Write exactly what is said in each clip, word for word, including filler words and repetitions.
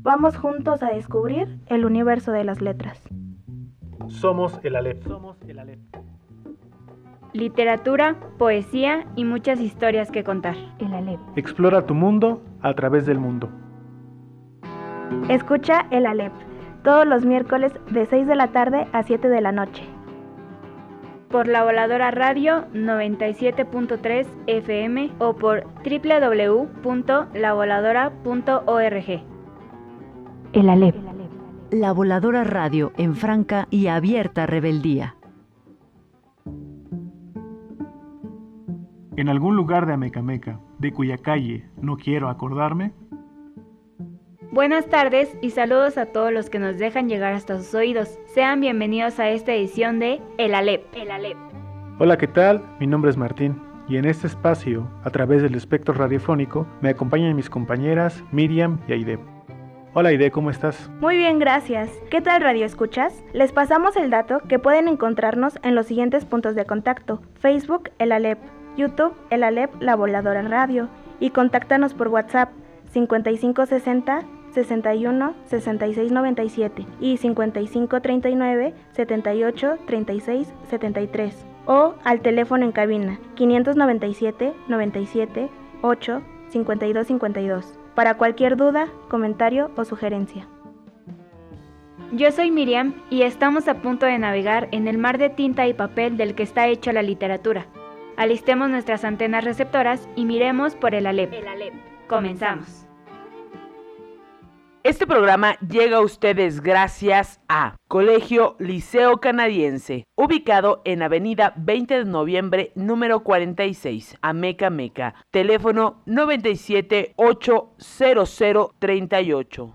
Vamos juntos a descubrir el universo de las letras. Somos el Aleph. Somos el Aleph. Literatura, poesía y muchas historias que contar. El Aleph. Explora tu mundo a través del mundo. Escucha El Aleph todos los miércoles de seis de la tarde a siete de la noche. Por La Voladora Radio noventa y siete punto tres F M o por doble u doble u doble u punto la voladora punto org. El Aleph. La Voladora Radio en franca y abierta rebeldía. En algún lugar de Amecameca, de cuya calle no quiero acordarme. Buenas tardes y saludos a todos los que nos dejan llegar hasta sus oídos. Sean bienvenidos a esta edición de El Aleph. El Aleph. Hola, ¿qué tal? Mi nombre es Martín y en este espacio, a través del espectro radiofónico, me acompañan mis compañeras Miriam y Aide. Hola Aide, ¿cómo estás? Muy bien, gracias. ¿Qué tal, Radio Escuchas? Les pasamos el dato que pueden encontrarnos en los siguientes puntos de contacto: Facebook, El Aleph, YouTube, El Aleph, La Voladora Radio, y contáctanos por WhatsApp cincuenta y cinco sesenta, sesenta y uno, sesenta y seis noventa y siete y cincuenta y cinco treinta y nueve, setenta y ocho, treinta y seis, setenta y tres, o al teléfono en cabina quinientos noventa y siete, noventa y siete, ocho, cincuenta y dos cincuenta y dos para cualquier duda, comentario o sugerencia. Yo soy Miriam y estamos a punto de navegar en el mar de tinta y papel del que está hecha la literatura. Alistemos nuestras antenas receptoras y miremos por El Aleph. El Aleph. Comenzamos. Este programa llega a ustedes gracias a Colegio Liceo Canadiense, ubicado en Avenida veinte de noviembre, número cuarenta y seis, Amecameca. Teléfono noventa y siete, ocho cero cero, treinta y ocho.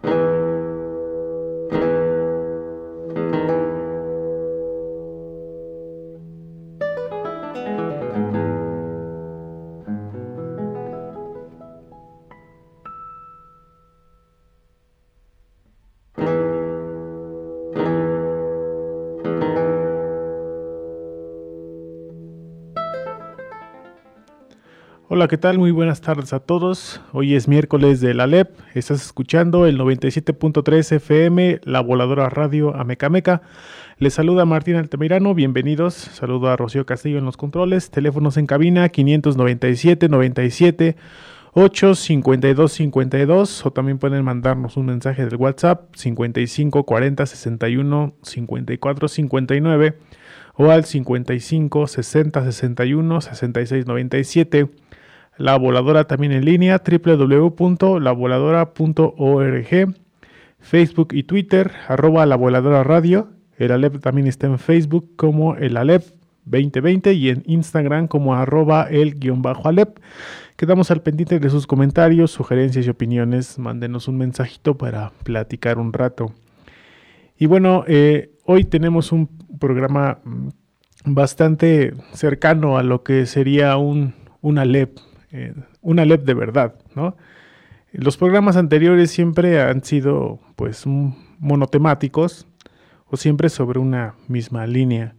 Hola, ¿qué tal? Muy buenas tardes a todos. Hoy es miércoles del Aleph. Estás escuchando el noventa y siete punto tres F M, La Voladora Radio Amecameca. Les saluda Martín Altamirano, bienvenidos. Saludo a Rocío Castillo en los controles. Teléfonos en cabina quinientos noventa y siete, noventa y siete, ocho, cincuenta y dos cincuenta y dos, o también pueden mandarnos un mensaje del WhatsApp cincuenta y cinco cuarenta, sesenta y uno, cincuenta y cuatro cincuenta y nueve o al cincuenta y cinco sesenta, sesenta y uno, sesenta y seis noventa y siete. La Voladora también en línea, doble u doble u doble u punto la voladora punto org, Facebook y Twitter, arroba La Voladora Radio. El Aleph también está en Facebook como El Aleph veinte veinte y en Instagram como arroba el guión bajo Aleph. Quedamos al pendiente de sus comentarios, sugerencias y opiniones. Mándenos un mensajito para platicar un rato. Y bueno, eh, hoy tenemos un programa bastante cercano a lo que sería un, un Aleph. Eh, un Aleph de verdad, ¿no? Los programas anteriores siempre han sido pues monotemáticos o siempre sobre una misma línea,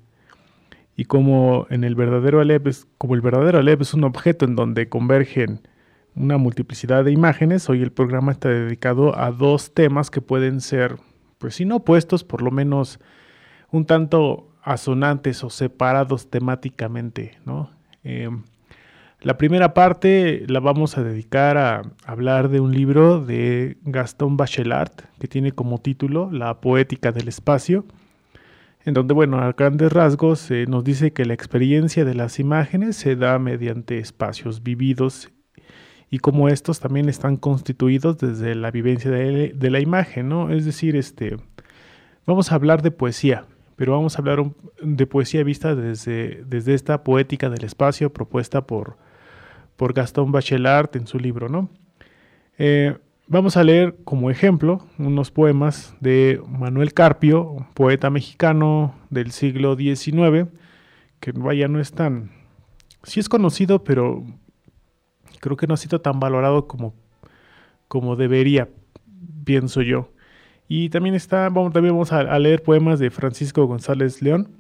y como en el verdadero Aleph es, como el verdadero Aleph es un objeto en donde convergen una multiplicidad de imágenes, hoy el programa está dedicado a dos temas que pueden ser, pues si no opuestos, por lo menos un tanto asonantes o separados temáticamente, ¿no? Eh, La primera parte la vamos a dedicar a hablar de un libro de Gaston Bachelard que tiene como título La Poética del Espacio, en donde, bueno, a grandes rasgos eh, nos dice que la experiencia de las imágenes se da mediante espacios vividos y cómo estos también están constituidos desde la vivencia de, de la imagen, ¿no? Es decir, este, vamos a hablar de poesía, pero vamos a hablar un, de poesía vista desde, desde esta poética del espacio propuesta por por Gaston Bachelard en su libro, ¿no? Eh, vamos a leer como ejemplo unos poemas de Manuel Carpio, poeta mexicano del siglo diecinueve, que vaya, no es tan... sí es conocido, pero creo que no ha sido tan valorado como, como debería, pienso yo. Y también, está, vamos, también vamos a, a leer poemas de Francisco González León,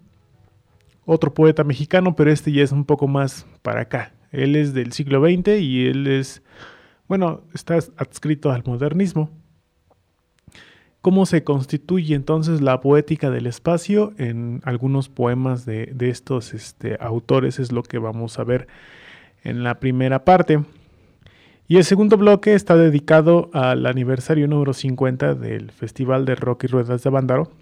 otro poeta mexicano, pero este ya es un poco más para acá. Él es del siglo veinte y él es, bueno, está adscrito al modernismo. cómo se constituye entonces la poética del espacio en algunos poemas de, de estos este, autores, es lo que vamos a ver en la primera parte. Y el segundo bloque está dedicado al aniversario número cincuenta del Festival de Rock y Ruedas de Avándaro,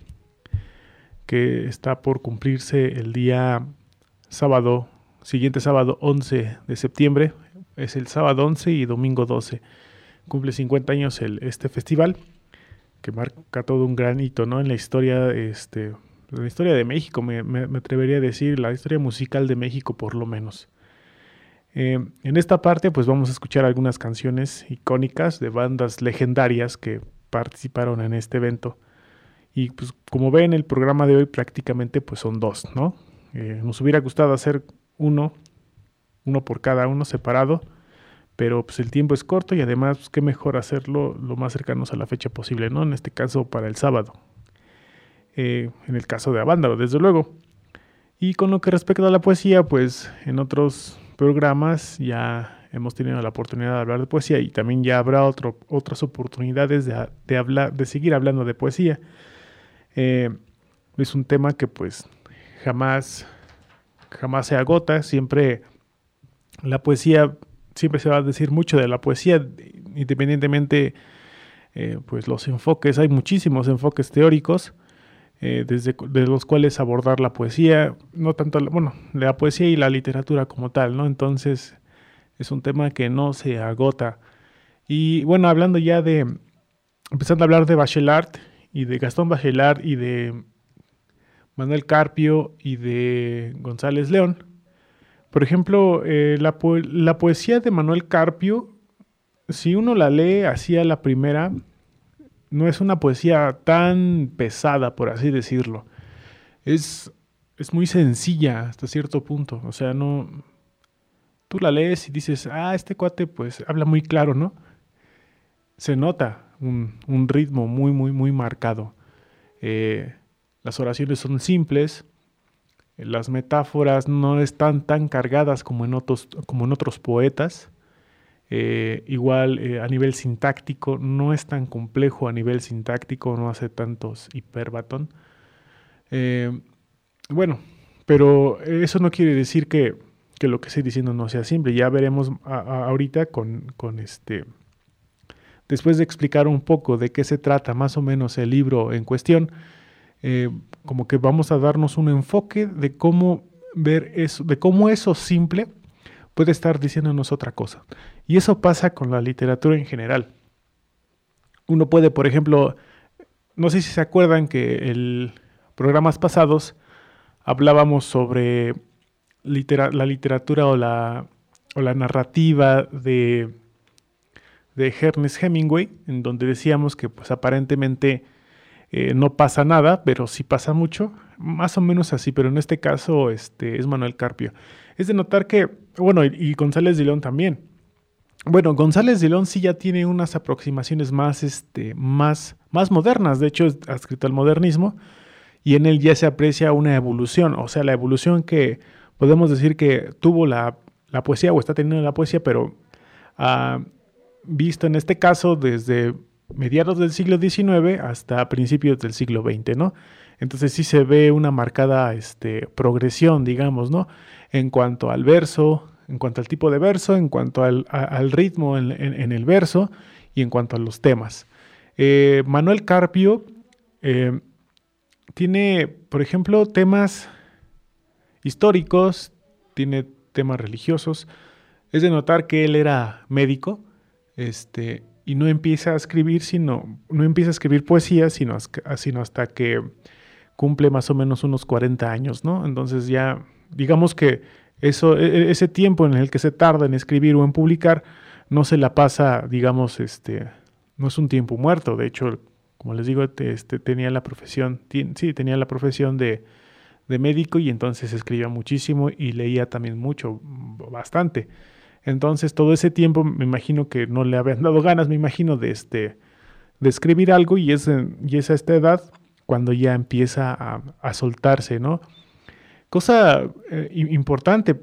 que está por cumplirse el día sábado, siguiente sábado once de septiembre. Es el sábado once y domingo doce. Cumple cincuenta años el, este festival, que marca todo un gran hito, ¿no? En la historia, este, en la historia de México, me, me, me atrevería a decir, la historia musical de México por lo menos. Eh, en esta parte pues vamos a escuchar algunas canciones icónicas de bandas legendarias que participaron en este evento. Y pues como ven, el programa de hoy prácticamente pues son dos, ¿no? Eh, nos hubiera gustado hacer uno, uno por cada uno separado, pero pues el tiempo es corto y además pues, qué mejor hacerlo lo más cercanos a la fecha posible, ¿no? En este caso para el sábado, eh, en el caso de Avándaro, desde luego. Y con lo que respecta a la poesía, pues en otros programas ya hemos tenido la oportunidad de hablar de poesía y también ya habrá otro, otras oportunidades de, de, hablar, de seguir hablando de poesía. Eh, es un tema que pues jamás, jamás se agota, siempre la poesía... Siempre se va a decir mucho de la poesía, independientemente eh, pues los enfoques. Hay muchísimos enfoques teóricos eh, desde de los cuales abordar la poesía, no tanto, bueno, la poesía y la literatura como tal, ¿no? Entonces es un tema que no se agota. Y bueno, hablando ya de, empezando a hablar de Bachelard y de Gastón Bachelard y de Manuel Carpio y de González León. Por ejemplo, eh, la, po- la poesía de Manuel Carpio, si uno la lee así a la primera, no es una poesía tan pesada, por así decirlo. Es, es muy sencilla hasta cierto punto. O sea, no... Tú la lees y dices, ah, este cuate pues habla muy claro, ¿no? Se nota un, un ritmo muy, muy, muy marcado. Eh, las oraciones son simples. Las metáforas no están tan cargadas como en otros, como en otros poetas. Eh, igual eh, a nivel sintáctico no es tan complejo, a nivel sintáctico no hace tantos hipérbatón. Eh, bueno, pero eso no quiere decir que, que lo que estoy diciendo no sea simple. Ya veremos a, a, ahorita con, con este... Después de explicar un poco de qué se trata más o menos el libro en cuestión, Eh, como que vamos a darnos un enfoque de cómo ver eso, de cómo eso simple puede estar diciéndonos otra cosa. Y eso pasa con la literatura en general. Uno puede, por ejemplo, no sé si se acuerdan que en programas pasados hablábamos sobre litera- la literatura o la, o la narrativa de, de Ernest Hemingway, en donde decíamos que pues aparentemente Eh, no pasa nada, pero sí pasa mucho, más o menos así, pero en este caso este, es Manuel Carpio. Es de notar que, bueno, y, y González de León también. Bueno, González de León sí ya tiene unas aproximaciones más, este, más, más modernas, de hecho es adscrito al modernismo, y en él ya se aprecia una evolución, o sea, la evolución que podemos decir que tuvo la, la poesía, o está teniendo la poesía, pero uh, visto en este caso desde mediados del siglo diecinueve hasta principios del siglo veinte, ¿no? Entonces sí se ve una marcada este, progresión, digamos, ¿no? En cuanto al verso, en cuanto al tipo de verso, en cuanto al, a, al ritmo en, en, en el verso y en cuanto a los temas. Eh, Manuel Carpio eh, tiene, por ejemplo, temas históricos, tiene temas religiosos. Es de notar que él era médico, este... y no empieza a escribir, sino, no empieza a escribir poesía, sino, sino hasta que cumple más o menos unos cuarenta años, ¿no? Entonces ya, digamos que eso, ese tiempo en el que se tarda en escribir o en publicar, no se la pasa, digamos, este, no es un tiempo muerto. De hecho, como les digo, este, tenía la profesión, sí, tenía la profesión de, de médico y entonces escribía muchísimo y leía también mucho, bastante. Entonces todo ese tiempo me imagino que no le habían dado ganas, me imagino, de, este, de escribir algo y es, y es a esta edad cuando ya empieza a, a soltarse, ¿no? Cosa eh, importante,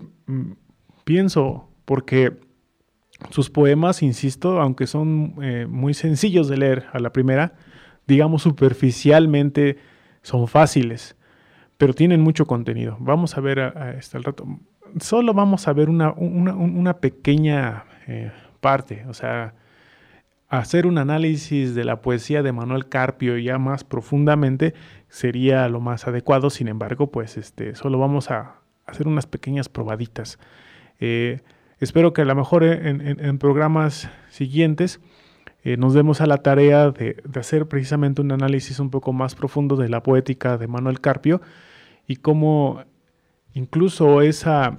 pienso, porque sus poemas, insisto, aunque son eh, muy sencillos de leer a la primera, digamos superficialmente son fáciles, pero tienen mucho contenido. Vamos a ver a, a este, al rato. Solo vamos a ver una, una, una pequeña eh, parte, o sea, hacer un análisis de la poesía de Manuel Carpio ya más profundamente sería lo más adecuado. Sin embargo, pues este, solo vamos a hacer unas pequeñas probaditas. Eh, espero que a lo mejor en, en, en programas siguientes eh, nos demos a la tarea de, de hacer precisamente un análisis un poco más profundo de la poética de Manuel Carpio y cómo incluso esa,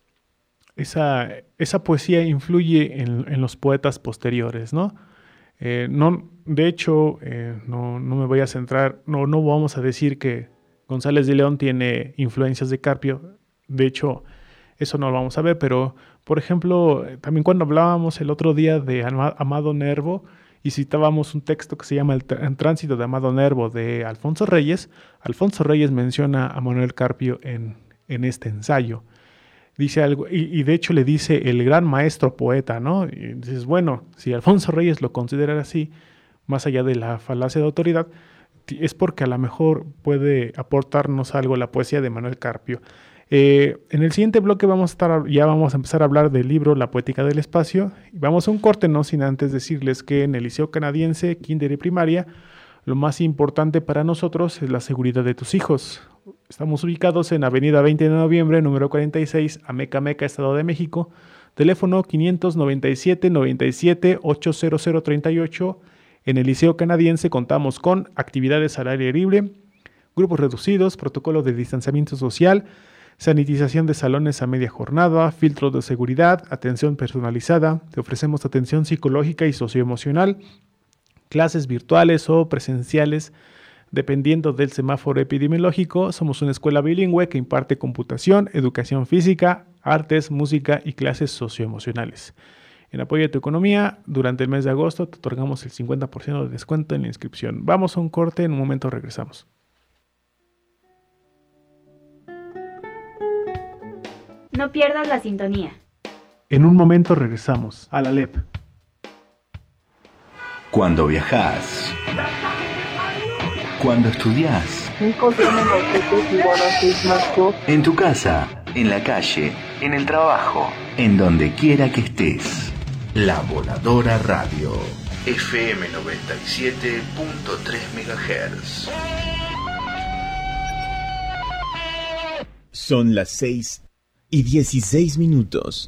esa, esa poesía influye en, en los poetas posteriores, ¿no? Eh, no, de hecho, eh, no, no me voy a centrar, no, no vamos a decir que González de León tiene influencias de Carpio. De hecho, eso no lo vamos a ver, pero, por ejemplo, también cuando hablábamos el otro día de Amado Nervo y citábamos un texto que se llama El, el Tránsito de Amado Nervo de Alfonso Reyes, Alfonso Reyes menciona a Manuel Carpio en, en este ensayo. Dice algo, y, y de hecho le dice el gran maestro poeta, ¿no? Y dices, bueno, si Alfonso Reyes lo considera así, más allá de la falacia de autoridad, es porque a lo mejor puede aportarnos algo la poesía de Manuel Carpio. Eh, en el siguiente bloque vamos a estar, ya vamos a empezar a hablar del libro La Poética del Espacio. Vamos a un corte, no sin antes decirles que en el Liceo Canadiense, kinder y primaria, lo más importante para nosotros es la seguridad de tus hijos. Estamos ubicados en Avenida veinte de noviembre, número cuarenta y seis, Amecameca, Estado de México. Teléfono quinientos noventa y siete, noventa y siete, ochenta treinta y ocho. En el Liceo Canadiense contamos con actividades al aire libre, grupos reducidos, protocolo de distanciamiento social, sanitización de salones a media jornada, filtros de seguridad, atención personalizada. Te ofrecemos atención psicológica y socioemocional, clases virtuales o presenciales, dependiendo del semáforo epidemiológico. Somos una escuela bilingüe que imparte computación, educación física, artes, música y clases socioemocionales. En apoyo a tu economía, durante el mes de agosto te otorgamos el cincuenta por ciento de descuento en la inscripción. Vamos a un corte, en un momento regresamos. No pierdas la sintonía. En un momento regresamos a la L E P. Cuando viajas, cuando estudias, en tu casa, en la calle, en el trabajo, en donde quiera que estés. La Voladora Radio, F M noventa y siete punto tres megahertz. Son las seis y dieciséis minutos.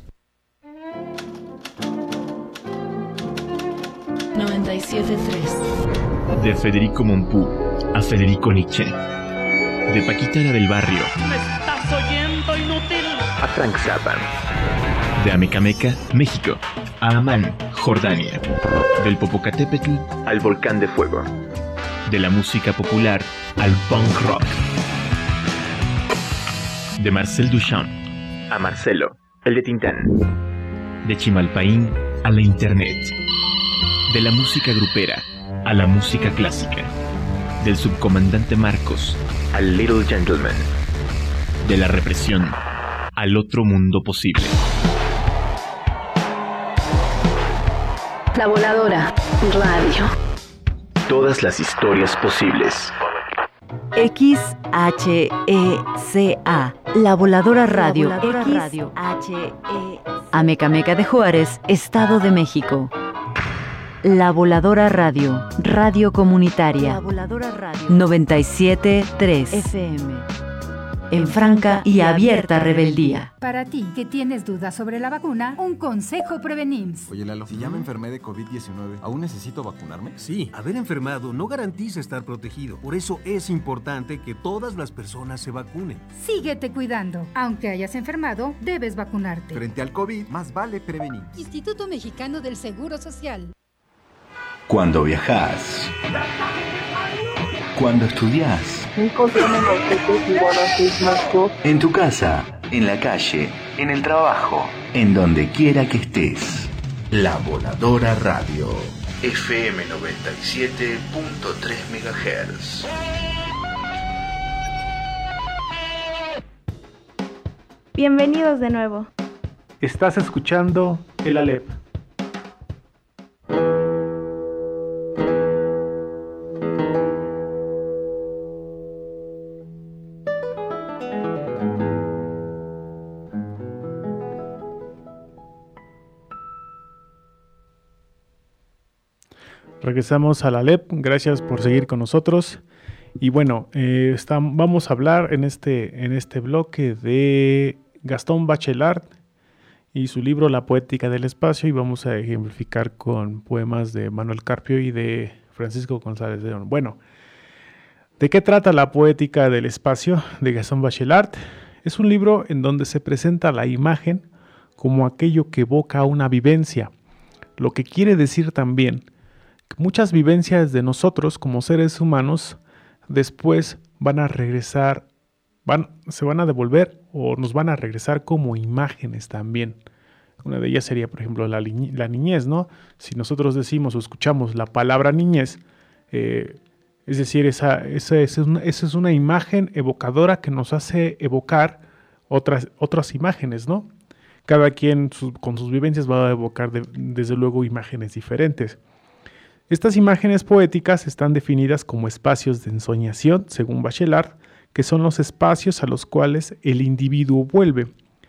noventa y siete punto tres. De Federico Mompou a Federico Nietzsche. De Paquita la del Barrio. ¿Me estás oyendo, inútil? A Frank Zappa. De Amecameca, México, a Amán, Jordania. Del Popocatépetl al Volcán de Fuego. De la música popular al punk rock. De Marcel Duchamp a Marcelo, el de Tintán. De Chimalpaín a la internet. De la música grupera a la música clásica. Del subcomandante Marcos al Little Gentleman. De la represión al otro mundo posible. La Voladora Radio. Todas las historias posibles. X H E C A, La Voladora Radio. La Voladora X Radio. H E C A. Amecameca de Juárez, Estado de México. La Voladora Radio, radio comunitaria. La Voladora Radio. noventa y siete punto tres F M. En franca y abierta rebeldía. Para ti que tienes dudas sobre la vacuna, un consejo Prevenims. Oye, Lalo, si ya me enfermé de covid diecinueve, ¿aún necesito vacunarme? Sí, haber enfermado no garantiza estar protegido. Por eso es importante que todas las personas se vacunen. Síguete cuidando. Aunque hayas enfermado, debes vacunarte. Frente al COVID, más vale prevenir. Instituto Mexicano del Seguro Social. Cuando viajas, cuando estudias, en tu casa, en la calle, en el trabajo, en donde quiera que estés. La Voladora Radio, F M noventa y siete punto tres megahertz. Bienvenidos de nuevo. Estás escuchando el A L E P. Regresamos a la L E P, gracias por seguir con nosotros. Y bueno, eh, está, vamos a hablar en este, en este bloque de Gastón Bachelard y su libro La Poética del Espacio, y vamos a ejemplificar con poemas de Manuel Carpio y de Francisco González de León. Bueno, ¿de qué trata La Poética del Espacio de Gastón Bachelard? Es un libro en donde se presenta la imagen como aquello que evoca una vivencia, lo que quiere decir también que muchas vivencias de nosotros como seres humanos después van a regresar, van, se van a devolver o nos van a regresar como imágenes también. Una de ellas sería, por ejemplo, la, la niñez, ¿no? Si nosotros decimos o escuchamos la palabra niñez, eh, es decir, esa, esa, esa, es una, esa es una imagen evocadora que nos hace evocar otras, otras imágenes, ¿no? Cada quien su, con sus vivencias va a evocar de, desde luego imágenes diferentes. Estas imágenes poéticas están definidas como espacios de ensoñación, según Bachelard, que son los espacios a los cuales el individuo vuelve.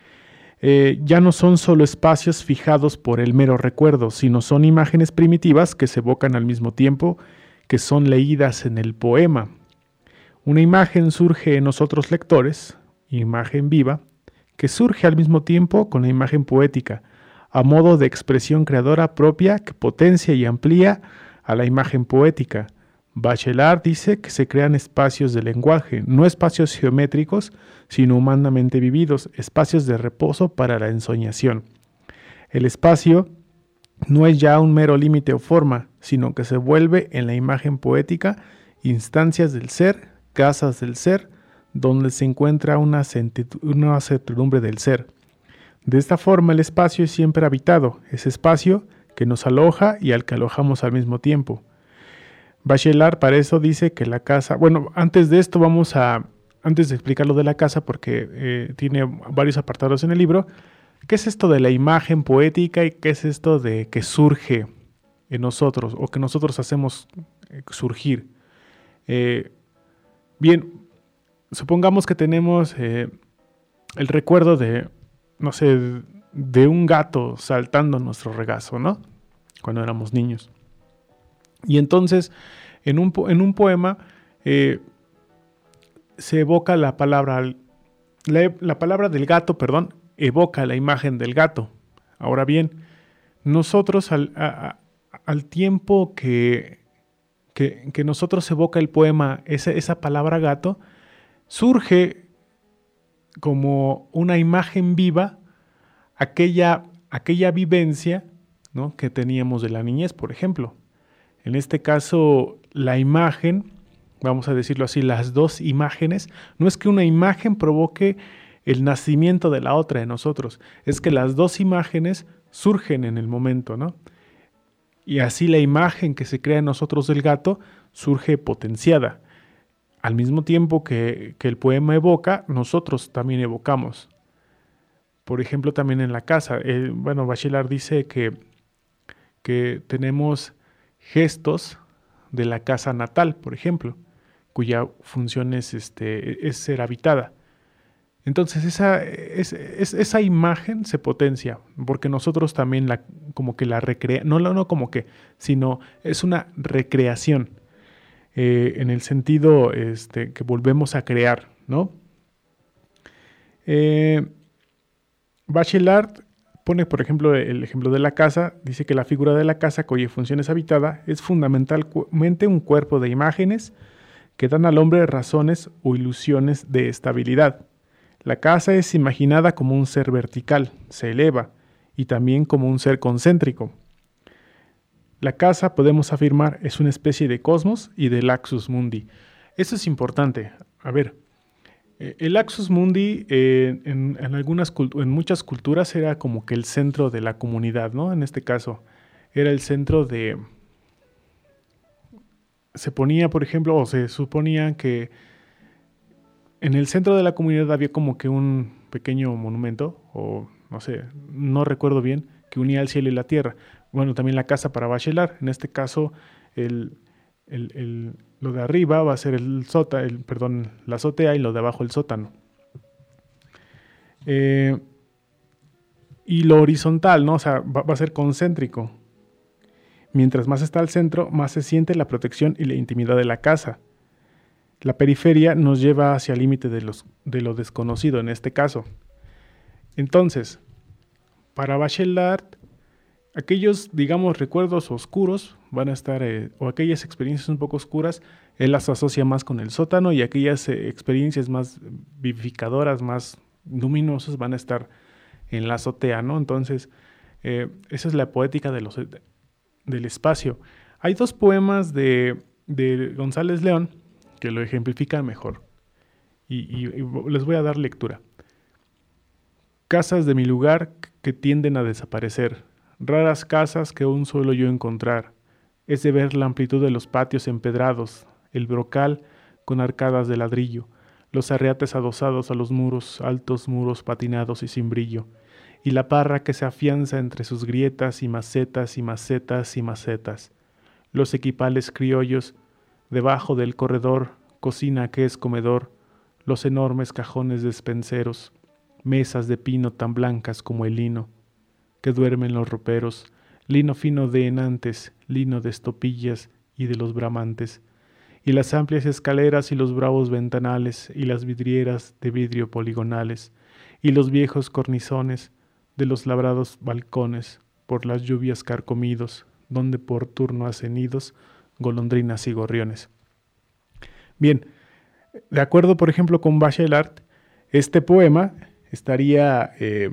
Eh, ya no son solo espacios fijados por el mero recuerdo, sino son imágenes primitivas que se evocan al mismo tiempo que son leídas en el poema. Una imagen surge en nosotros lectores, imagen viva, que surge al mismo tiempo con la imagen poética, a modo de expresión creadora propia que potencia y amplía a la imagen poética. Bachelard dice que se crean espacios de lenguaje, no espacios geométricos, sino humanamente vividos, espacios de reposo para la ensoñación. El espacio no es ya un mero límite o forma, sino que se vuelve en la imagen poética instancias del ser, casas del ser, donde se encuentra una, una certidumbre del ser. De esta forma el espacio es siempre habitado, es espacio que nos aloja y al que alojamos al mismo tiempo. Bachelard para eso dice que la casa, bueno, antes de esto vamos a, antes de explicar lo de la casa, porque eh, tiene varios apartados en el libro, ¿qué es esto de la imagen poética y qué es esto de que surge en nosotros o que nosotros hacemos surgir? Eh, bien, supongamos que tenemos eh, el recuerdo de, no sé, de un gato saltando en nuestro regazo, ¿no? Cuando éramos niños. Y entonces, en un, en un poema, eh, se evoca la palabra, la, la palabra del gato, perdón, evoca la imagen del gato. Ahora bien, nosotros al, a, a, al tiempo que, que, que nosotros evoca el poema, esa, esa palabra gato, surge como una imagen viva aquella, aquella vivencia, ¿no?, que teníamos de la niñez, por ejemplo. En este caso, la imagen, vamos a decirlo así, las dos imágenes, no es que una imagen provoque el nacimiento de la otra de nosotros, es que las dos imágenes surgen en el momento, ¿no? Y así la imagen que se crea en nosotros del gato surge potenciada. Al mismo tiempo que, que el poema evoca, nosotros también evocamos. Por ejemplo, también en la casa. Eh, bueno, Bachelard dice que, que tenemos gestos de la casa natal, por ejemplo, cuya función es, este, es ser habitada. Entonces esa, es, es, esa imagen se potencia, porque nosotros también la, como que la recreamos, no, no como que, sino es una recreación, eh, en el sentido este, que volvemos a crear, ¿no? Eh, Bachelard pone, por ejemplo, el ejemplo de la casa. Dice que la figura de la casa, cuya función es habitada, es fundamentalmente un cuerpo de imágenes que dan al hombre razones o ilusiones de estabilidad. La casa es imaginada como un ser vertical, se eleva, y también como un ser concéntrico. La casa, podemos afirmar, es una especie de cosmos y de laxus mundi. Eso es importante. A ver, el laxus mundi eh, en, en, algunas, en muchas culturas era como que el centro de la comunidad, ¿no? En este caso, era el centro de... Se ponía, por ejemplo, o se suponía que en el centro de la comunidad había como que un pequeño monumento, o no sé, no recuerdo bien, que unía el cielo y la tierra. Bueno, también la casa para Bachelard. En este caso, el, el, el, lo de arriba va a ser el sótano, el, perdón, la azotea, y lo de abajo el sótano. Eh, y lo horizontal, ¿no? O sea, va, va a ser concéntrico. Mientras más está al centro, más se siente la protección y la intimidad de la casa. La periferia nos lleva hacia el límite de, los, de lo desconocido en este caso. Entonces, para Bachelard, aquellos, digamos, recuerdos oscuros van a estar, eh, o aquellas experiencias un poco oscuras, él las asocia más con el sótano, y aquellas eh, experiencias más vivificadoras, más luminosas, van a estar en la azotea, ¿no? Entonces, eh, esa es la poética de los, de, del espacio. Hay dos poemas de, de González León que lo ejemplifican mejor, y, y, y les voy a dar lectura. Casas de mi lugar que tienden a desaparecer, raras casas que aún suelo yo encontrar, es de ver la amplitud de los patios empedrados, el brocal con arcadas de ladrillo, los arreates adosados a los muros, altos muros patinados y sin brillo, y la parra que se afianza entre sus grietas y macetas y macetas y macetas, los equipales criollos, debajo del corredor, cocina que es comedor, los enormes cajones despenseros, mesas de pino tan blancas como el lino, que duermen los roperos, lino fino de enantes, lino de estopillas y de los bramantes, y las amplias escaleras y los bravos ventanales y las vidrieras de vidrio poligonales, y los viejos cornizones de los labrados balcones, por las lluvias carcomidos, donde por turno hacen nidos golondrinas y gorriones. Bien, de acuerdo, por ejemplo, con Bachelard, este poema estaría eh,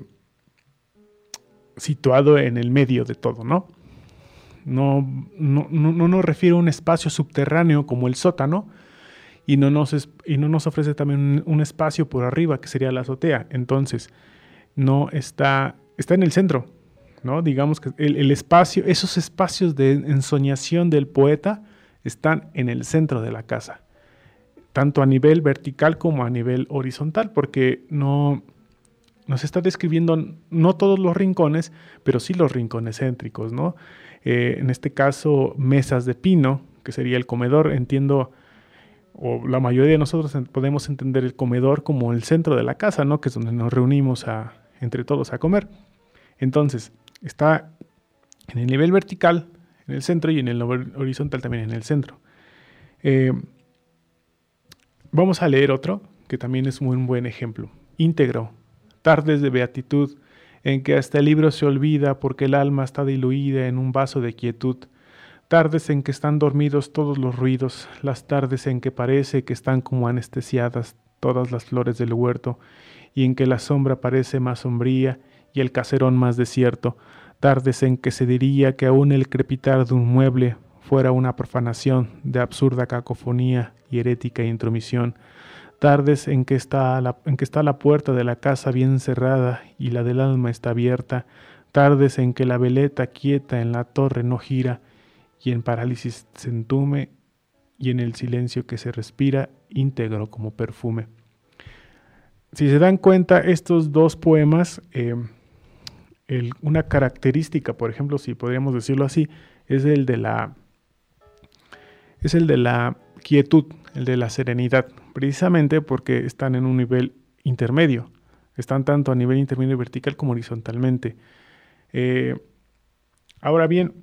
situado en el medio de todo, ¿no? No, no, no, no nos refiere a un espacio subterráneo como el sótano, y no nos, es, y no nos ofrece también un, un espacio por arriba, que sería la azotea. Entonces, no está, está en el centro, ¿no? Digamos que el, el espacio, esos espacios de ensoñación del poeta están en el centro de la casa, tanto a nivel vertical como a nivel horizontal, porque no nos está describiendo no todos los rincones, pero sí los rincones céntricos, ¿no? Eh, en este caso, mesas de pino, que sería el comedor. Entiendo, o la mayoría de nosotros podemos entender el comedor como el centro de la casa, ¿no? Que es donde nos reunimos a, entre todos a comer. Entonces, está en el nivel vertical, en el centro, y en el horizontal también en el centro. Eh, vamos a leer otro, que también es muy un buen ejemplo. Íntegro. Tardes de beatitud, en que hasta el libro se olvida porque el alma está diluida en un vaso de quietud. Tardes en que están dormidos todos los ruidos, las tardes en que parece que están como anestesiadas todas las flores del huerto, y en que la sombra parece más sombría y el caserón más desierto. Tardes en que se diría que aún el crepitar de un mueble fuera una profanación de absurda cacofonía y herética intromisión. Tardes en que, está la, en que está la puerta de la casa bien cerrada y la del alma está abierta. Tardes en que la veleta quieta en la torre no gira y en parálisis se entume, y en el silencio que se respira íntegro como perfume. Si se dan cuenta, estos dos poemas, eh, el, una característica, por ejemplo, si podríamos decirlo así, es el de la, es el de la quietud, el de la serenidad, precisamente porque están en un nivel intermedio, están tanto a nivel intermedio vertical como horizontalmente. Eh, ahora bien,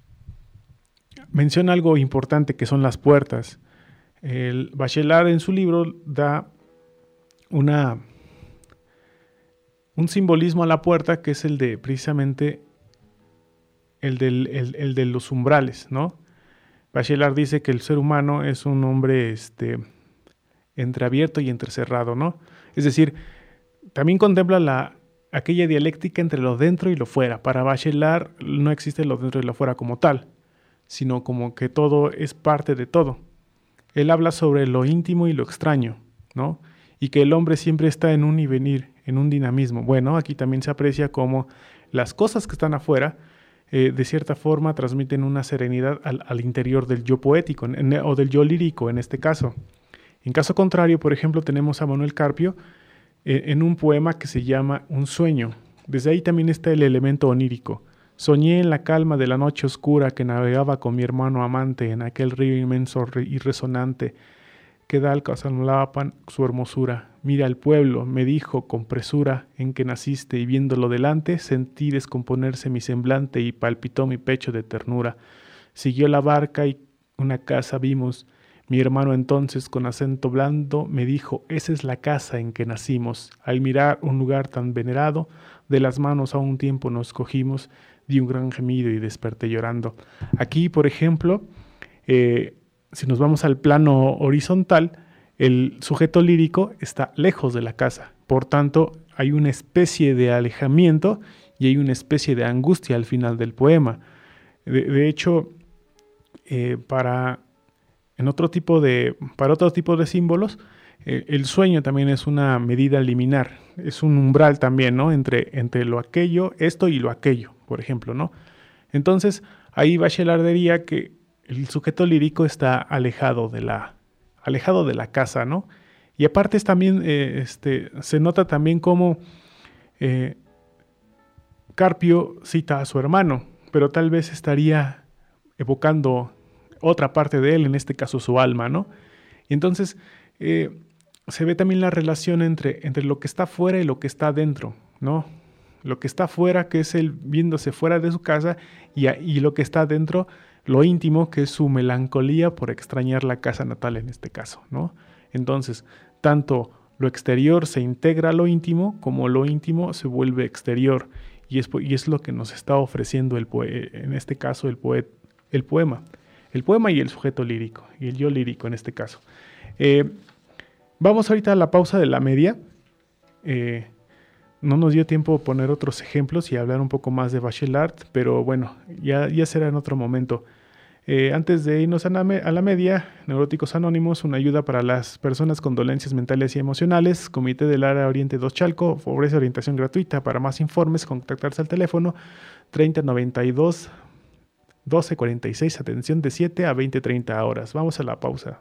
menciona algo importante que son las puertas. El Bachelard en su libro da una, un simbolismo a la puerta, que es el de precisamente el, del, el, el de los umbrales, ¿no? Bachelard dice que el ser humano es un hombre este, entreabierto y entrecerrado, ¿no? Es decir, también contempla la, aquella dialéctica entre lo dentro y lo fuera. Para Bachelard no existe lo dentro y lo fuera como tal, sino como que todo es parte de todo. Él habla sobre lo íntimo y lo extraño, ¿no? Y que el hombre siempre está en un y venir, en un dinamismo. Bueno, aquí también se aprecia como las cosas que están afuera, Eh, de cierta forma transmiten una serenidad al, al interior del yo poético en, o del yo lírico en este caso. En caso contrario, por ejemplo, tenemos a Manuel Carpio eh, en un poema que se llama Un sueño. Desde ahí también está el elemento onírico. Soñé en la calma de la noche oscura que navegaba con mi hermano amante en aquel río inmenso y resonante que da al Casanlapan su hermosura. Mira el pueblo, me dijo con presura en que naciste, y viéndolo delante sentí descomponerse mi semblante y palpitó mi pecho de ternura. Siguió la barca y una casa vimos. Mi hermano entonces con acento blando me dijo, esa es la casa en que nacimos. Al mirar un lugar tan venerado, de las manos a un tiempo nos cogimos, di un gran gemido y desperté llorando. Aquí, por ejemplo, eh, si nos vamos al plano horizontal, el sujeto lírico está lejos de la casa. Por tanto, hay una especie de alejamiento y hay una especie de angustia al final del poema. De, de hecho, eh, para, en otro tipo de, para otro tipo de símbolos, eh, el sueño también es una medida liminar, es un umbral también, ¿no? Entre, entre lo aquello, esto y lo aquello, por ejemplo, ¿no? Entonces, ahí Bachelard diría que el sujeto lírico está alejado de la, alejado de la casa, ¿no? Y aparte es también, eh, este, se nota también cómo eh, Carpio cita a su hermano, pero tal vez estaría evocando otra parte de él, en este caso su alma, ¿no? Y entonces eh, se ve también la relación entre, entre lo que está fuera y lo que está dentro, ¿no? Lo que está fuera, que es él viéndose fuera de su casa, y, y lo que está dentro, lo íntimo, que es su melancolía por extrañar la casa natal en este caso, ¿no? Entonces, tanto lo exterior se integra a lo íntimo, como lo íntimo se vuelve exterior, y es, y es lo que nos está ofreciendo el poe- en este caso el, poet, el poema. El poema y el sujeto lírico, y el yo lírico en este caso. Eh, vamos ahorita a la pausa de la media. Eh, no nos dio tiempo poner otros ejemplos y hablar un poco más de Bachelard, pero bueno, ya, ya será en otro momento. Eh, antes de irnos a la, me- a la media, Neuróticos Anónimos, una ayuda para las personas con dolencias mentales y emocionales. Comité del Área Oriente dos Chalco ofrece orientación gratuita. Para más informes, contactarse al teléfono treinta noventa y dos doce cuarenta y seis, atención de siete a veinte treinta horas. Vamos a la pausa.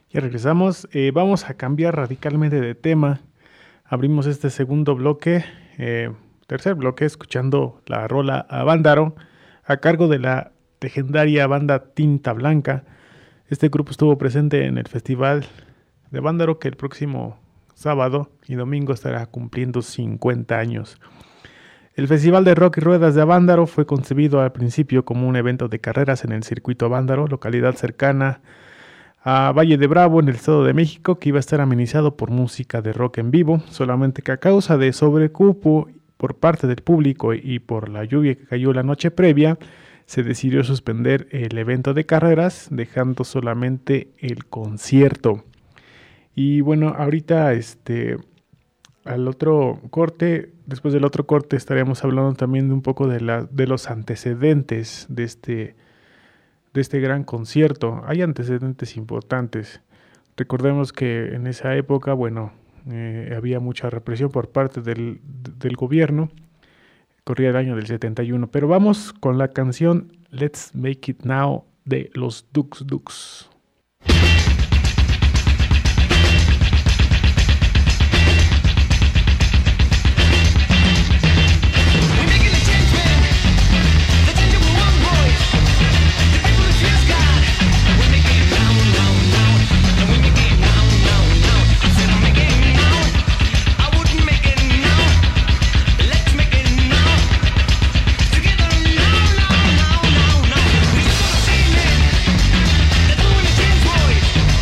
Ya regresamos. Eh, vamos a cambiar radicalmente de tema. Abrimos este segundo bloque, eh, tercer bloque, escuchando la rola Avándaro, a cargo de la legendaria banda Tinta Blanca. Este grupo estuvo presente en el Festival de Avándaro, que el próximo sábado y domingo estará cumpliendo cincuenta años. El Festival de Rock y Ruedas de Avándaro fue concebido al principio como un evento de carreras en el circuito Avándaro, localidad cercana a Valle de Bravo, en el Estado de México, que iba a estar amenizado por música de rock en vivo, solamente que a causa de sobrecupo por parte del público y por la lluvia que cayó la noche previa, se decidió suspender el evento de carreras, dejando solamente el concierto. Y bueno, ahorita este, al otro corte, después del otro corte estaremos hablando también de un poco de, la, de los antecedentes de este, de este gran concierto. Hay antecedentes importantes. Recordemos que en esa época, bueno, eh, había mucha represión por parte del, del gobierno. Corría el año del setenta y uno. Pero vamos con la canción Let's Make It Now de los Dux Dux. Boy.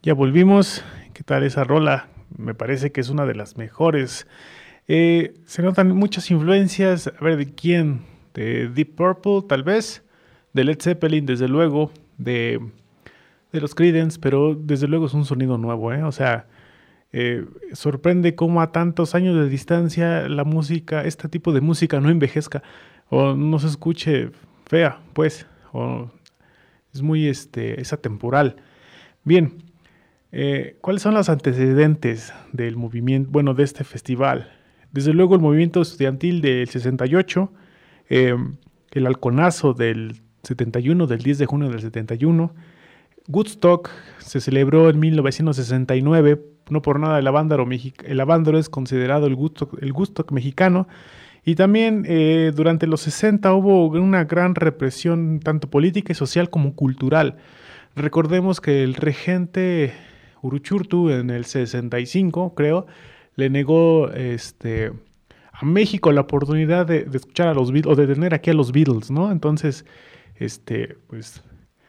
Ya volvimos. ¿Qué tal esa rola? Me parece que es una de las mejores. Eh, se notan muchas influencias. A ver, ¿de quién? De Deep Purple, tal vez. De Led Zeppelin, desde luego. De, de los Creedence, pero desde luego es un sonido nuevo, ¿eh? O sea, eh, sorprende cómo a tantos años de distancia la música, este tipo de música no envejezca o no se escuche fea, pues. O es muy, este, es atemporal. Bien. Eh, ¿Cuáles son los antecedentes del movimiento, bueno, de este festival? Desde luego el movimiento estudiantil del sesenta y ocho, eh, el halconazo del setenta y uno, del diez de junio del setenta y uno, Woodstock se celebró en mil novecientos sesenta y nueve, no por nada el Avándaro, Mexi- el Avándaro es considerado el Woodstock, el Woodstock mexicano, y también eh, durante los sesenta hubo una gran represión tanto política y social como cultural. Recordemos que el regente Uruchurtu en el sesenta y cinco, creo, le negó este, a México la oportunidad de, de escuchar a los Beatles, o de tener aquí a los Beatles, ¿no? Entonces, este, pues,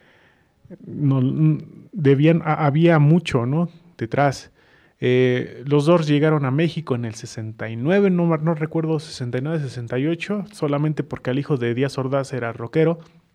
no, debían, había mucho, ¿no? Detrás. Eh, los Doors llegaron a México en el sesenta y nueve, no, no recuerdo, sesenta y nueve, sesenta y ocho, solamente porque el hijo de Díaz Ordaz era rockero.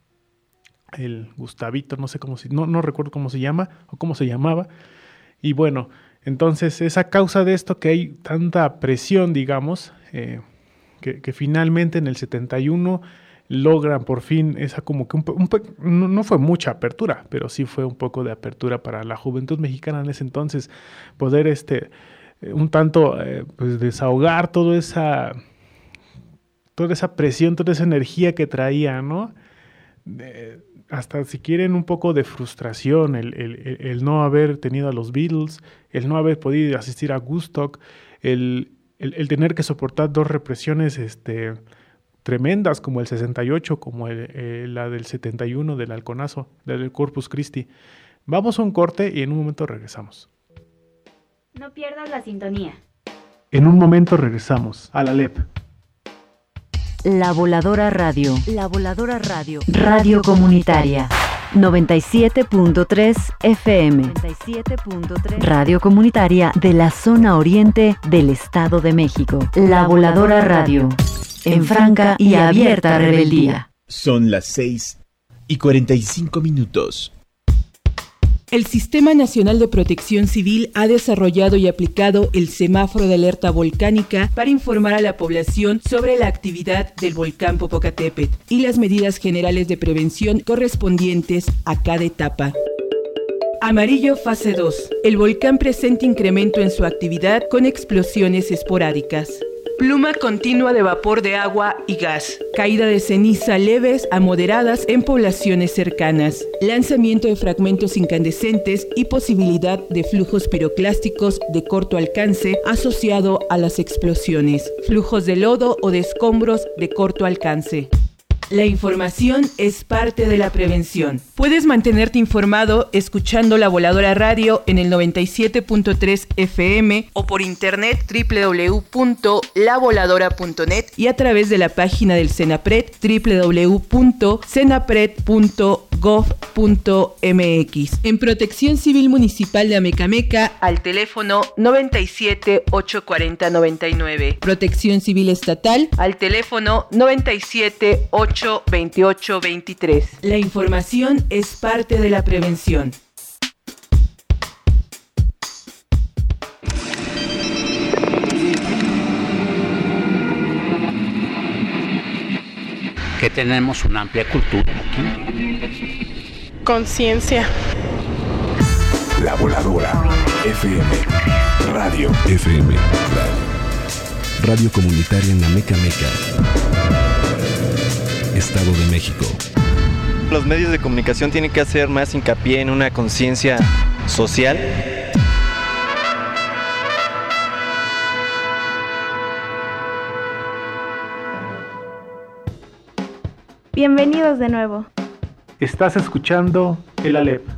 El Gustavito, no sé cómo se, no, no recuerdo cómo se llama o cómo se llamaba. Y bueno, entonces es a causa de esto que hay tanta presión, digamos, eh, que, que finalmente en el setenta y uno logran por fin esa como que un, un, no, no fue mucha apertura, pero sí fue un poco de apertura para la juventud mexicana en ese entonces, poder este un tanto eh, pues desahogar toda esa toda esa presión, toda esa energía que traía, ¿no? Eh, hasta si quieren un poco de frustración, el, el, el no haber tenido a los Beatles, el no haber podido asistir a Woodstock, el, el, el tener que soportar dos represiones este, tremendas como el sesenta y ocho, como el, el, la del setenta y uno del halconazo, del Corpus Christi. Vamos a un corte y en un momento regresamos. No pierdas la sintonía. En un momento regresamos a la L E P. La Voladora Radio. La Voladora Radio. Radio Comunitaria. noventa y siete punto tres F M. noventa y siete punto tres. Radio Comunitaria de la zona oriente del Estado de México. La Voladora Radio. En franca y abierta rebeldía. Son las seis y cuarenta y cinco minutos. El Sistema Nacional de Protección Civil ha desarrollado y aplicado el semáforo de alerta volcánica para informar a la población sobre la actividad del volcán Popocatépetl y las medidas generales de prevención correspondientes a cada etapa. Amarillo fase dos. El volcán presenta incremento en su actividad con explosiones esporádicas. Pluma continua de vapor de agua y gas. Caída de ceniza leves a moderadas en poblaciones cercanas. Lanzamiento de fragmentos incandescentes y posibilidad de flujos piroclásticos de corto alcance asociado a las explosiones. Flujos de lodo o de escombros de corto alcance. La información es parte de la prevención. Puedes mantenerte informado escuchando La Voladora Radio en el noventa y siete punto tres F M o por internet doble u doble u doble u punto la voladora punto net y a través de la página del CENAPRED doble u doble u doble u punto cenapred punto gov punto m x. En Protección Civil Municipal de Amecameca al teléfono noventa y siete, ochocientos cuarenta, noventa y nueve. Protección Civil Estatal al teléfono noventa y siete, ochocientos veintiocho, veintitrés. La información es parte de la prevención. Que tenemos una amplia cultura aquí. Conciencia. La Voladora F M. Radio F M. Radio, Radio Comunitaria en Amecameca, Estado de México. Los medios de comunicación tienen que hacer más hincapié en una conciencia social. Bienvenidos de nuevo. Estás escuchando el A L E P.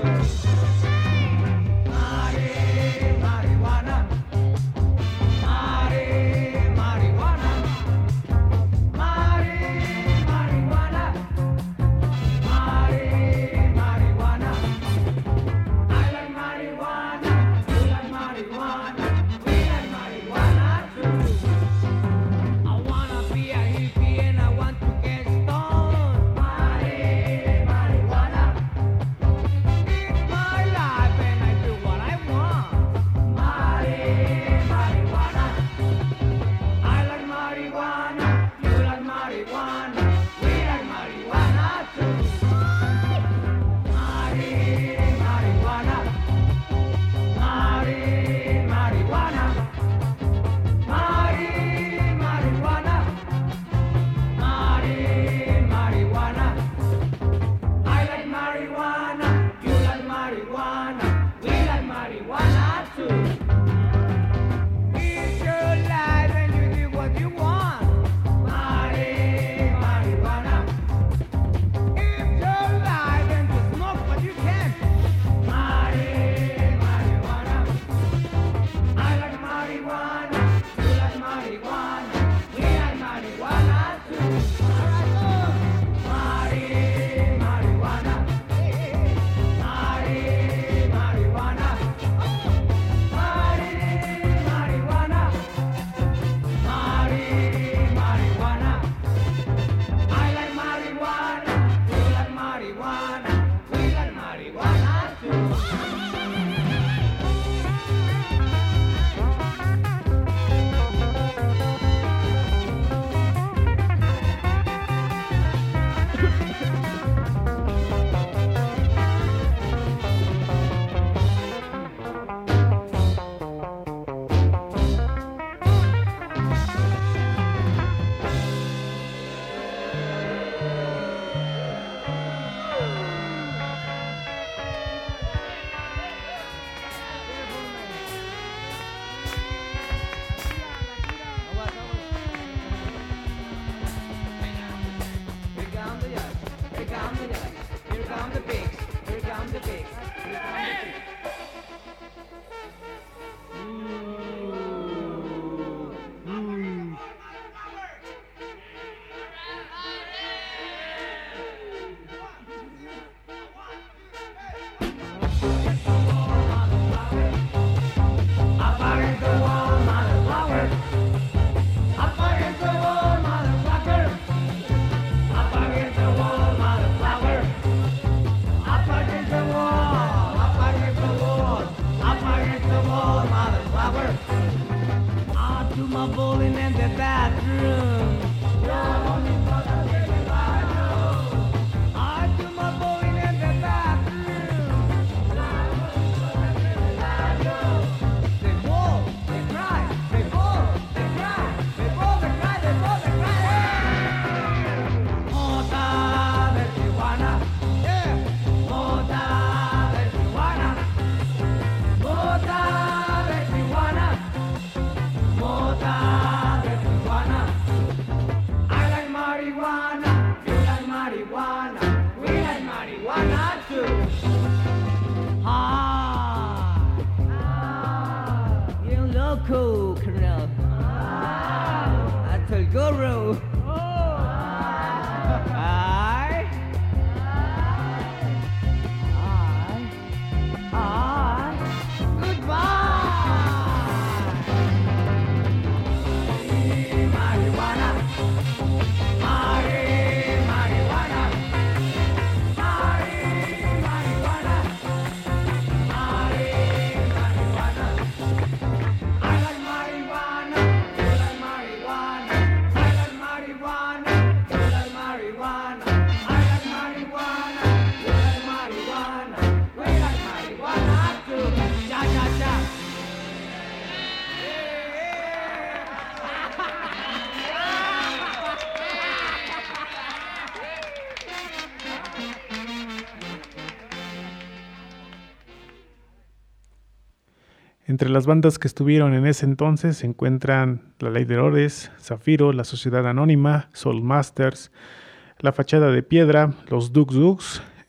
Entre las bandas que estuvieron en ese entonces se encuentran La Ley de Herodes, Zafiro, La Sociedad Anónima, Soul Masters, La Fachada de Piedra, Los Dux Dux,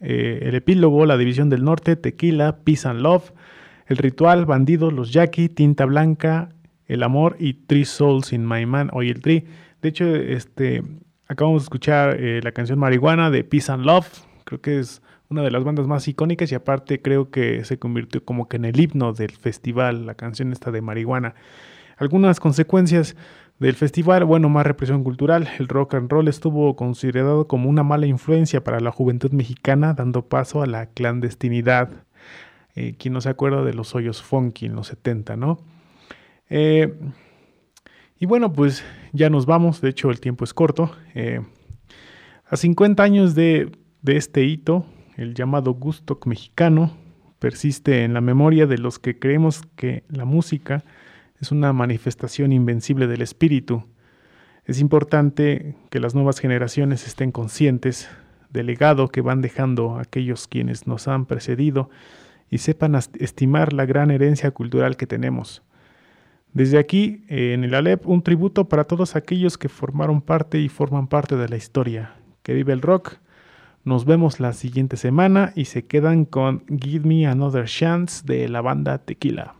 eh, el epílogo, La División del Norte, Tequila, Peace and Love, El Ritual, Bandido, Los Jackie, Tinta Blanca, El Amor y Three Souls in My Man, oye el Tri. De hecho, este, acabamos de escuchar eh, la canción Marihuana de Peace and Love, creo que es una de las bandas más icónicas y aparte creo que se convirtió como que en el himno del festival, la canción esta de Marihuana. Algunas consecuencias del festival, bueno, más represión cultural. El rock and roll estuvo considerado como una mala influencia para la juventud mexicana, dando paso a la clandestinidad. Eh, ¿Quién no se acuerda de los hoyos funky en los setenta, no? Eh, y bueno, pues ya nos vamos, de hecho el tiempo es corto. Eh, a cincuenta años de, de este hito, el llamado gusto mexicano persiste en la memoria de los que creemos que la música es una manifestación invencible del espíritu. Es importante que las nuevas generaciones estén conscientes del legado que van dejando aquellos quienes nos han precedido y sepan estimar la gran herencia cultural que tenemos. Desde aquí, eh, en el Alep, un tributo para todos aquellos que formaron parte y forman parte de la historia. Que vive el rock. Nos vemos la siguiente semana y se quedan con Give Me Another Chance de la banda Tequila.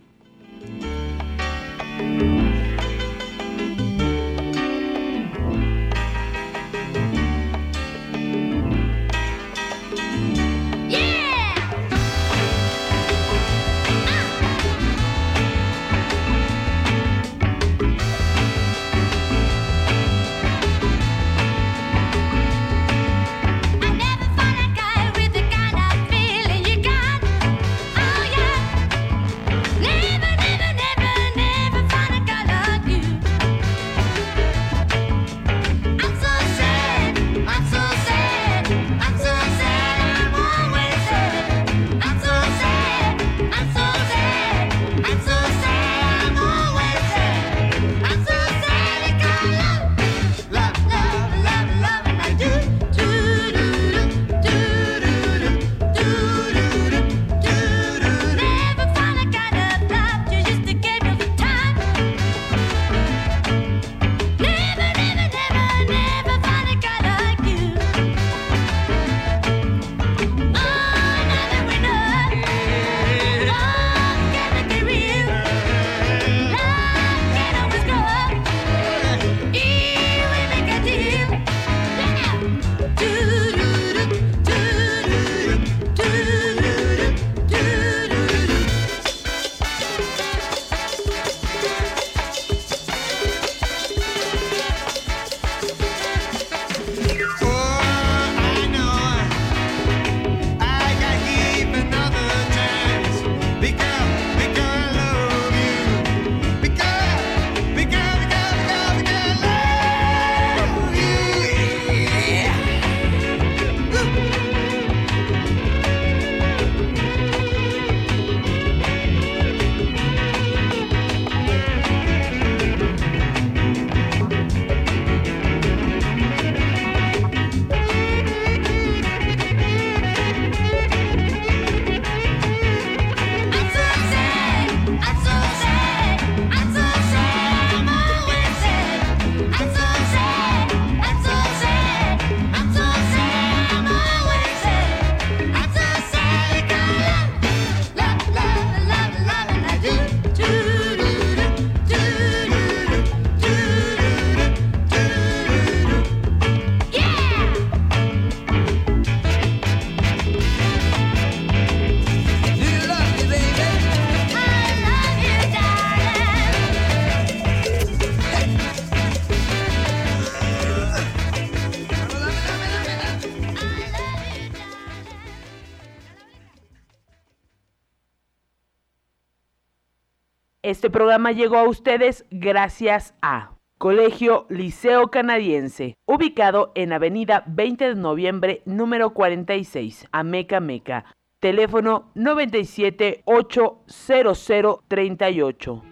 Este programa llegó a ustedes gracias a Colegio Liceo Canadiense, ubicado en Avenida veinte de noviembre, número cuarenta y seis, Amecameca. Teléfono noventa y siete, ocho cero cero, treinta y ocho.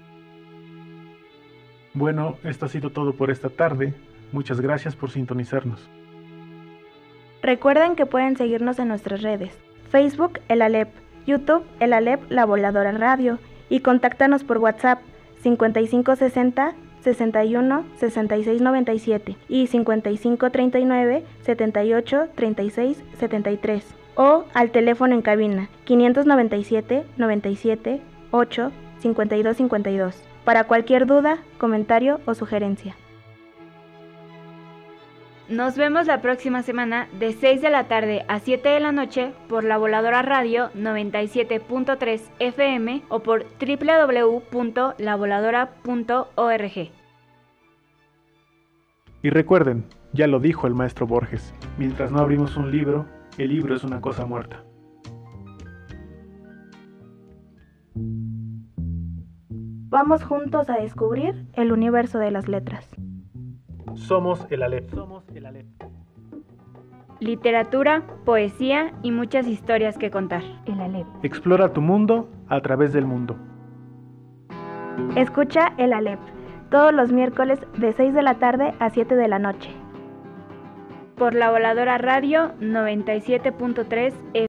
Bueno, esto ha sido todo por esta tarde. Muchas gracias por sintonizarnos. Recuerden que pueden seguirnos en nuestras redes. Facebook, El Alep. YouTube, El Alep, La Voladora Radio. Y contáctanos por WhatsApp cincuenta y cinco sesenta, sesenta y uno, sesenta y seis noventa y siete y cincuenta y cinco treinta y nueve, setenta y ocho, treinta y seis, setenta y tres. o al teléfono en cabina quinientos noventa y siete, noventa y siete, ocho, cincuenta y dos cincuenta y dos para cualquier duda, comentario o sugerencia. Nos vemos la próxima semana de seis de la tarde a siete de la noche por La Voladora Radio noventa y siete punto tres F M o por doble u doble u doble u punto la voladora punto org. Y recuerden, ya lo dijo el maestro Borges, mientras no abrimos un libro, el libro es una cosa muerta. Vamos juntos a descubrir el universo de las letras. Somos el Alep. Somos el Alep. Literatura, poesía y muchas historias que contar. El Alep. Explora tu mundo a través del mundo. Escucha el Alep todos los miércoles de seis de la tarde a siete de la noche. Por La Voladora Radio noventa y siete punto tres F M.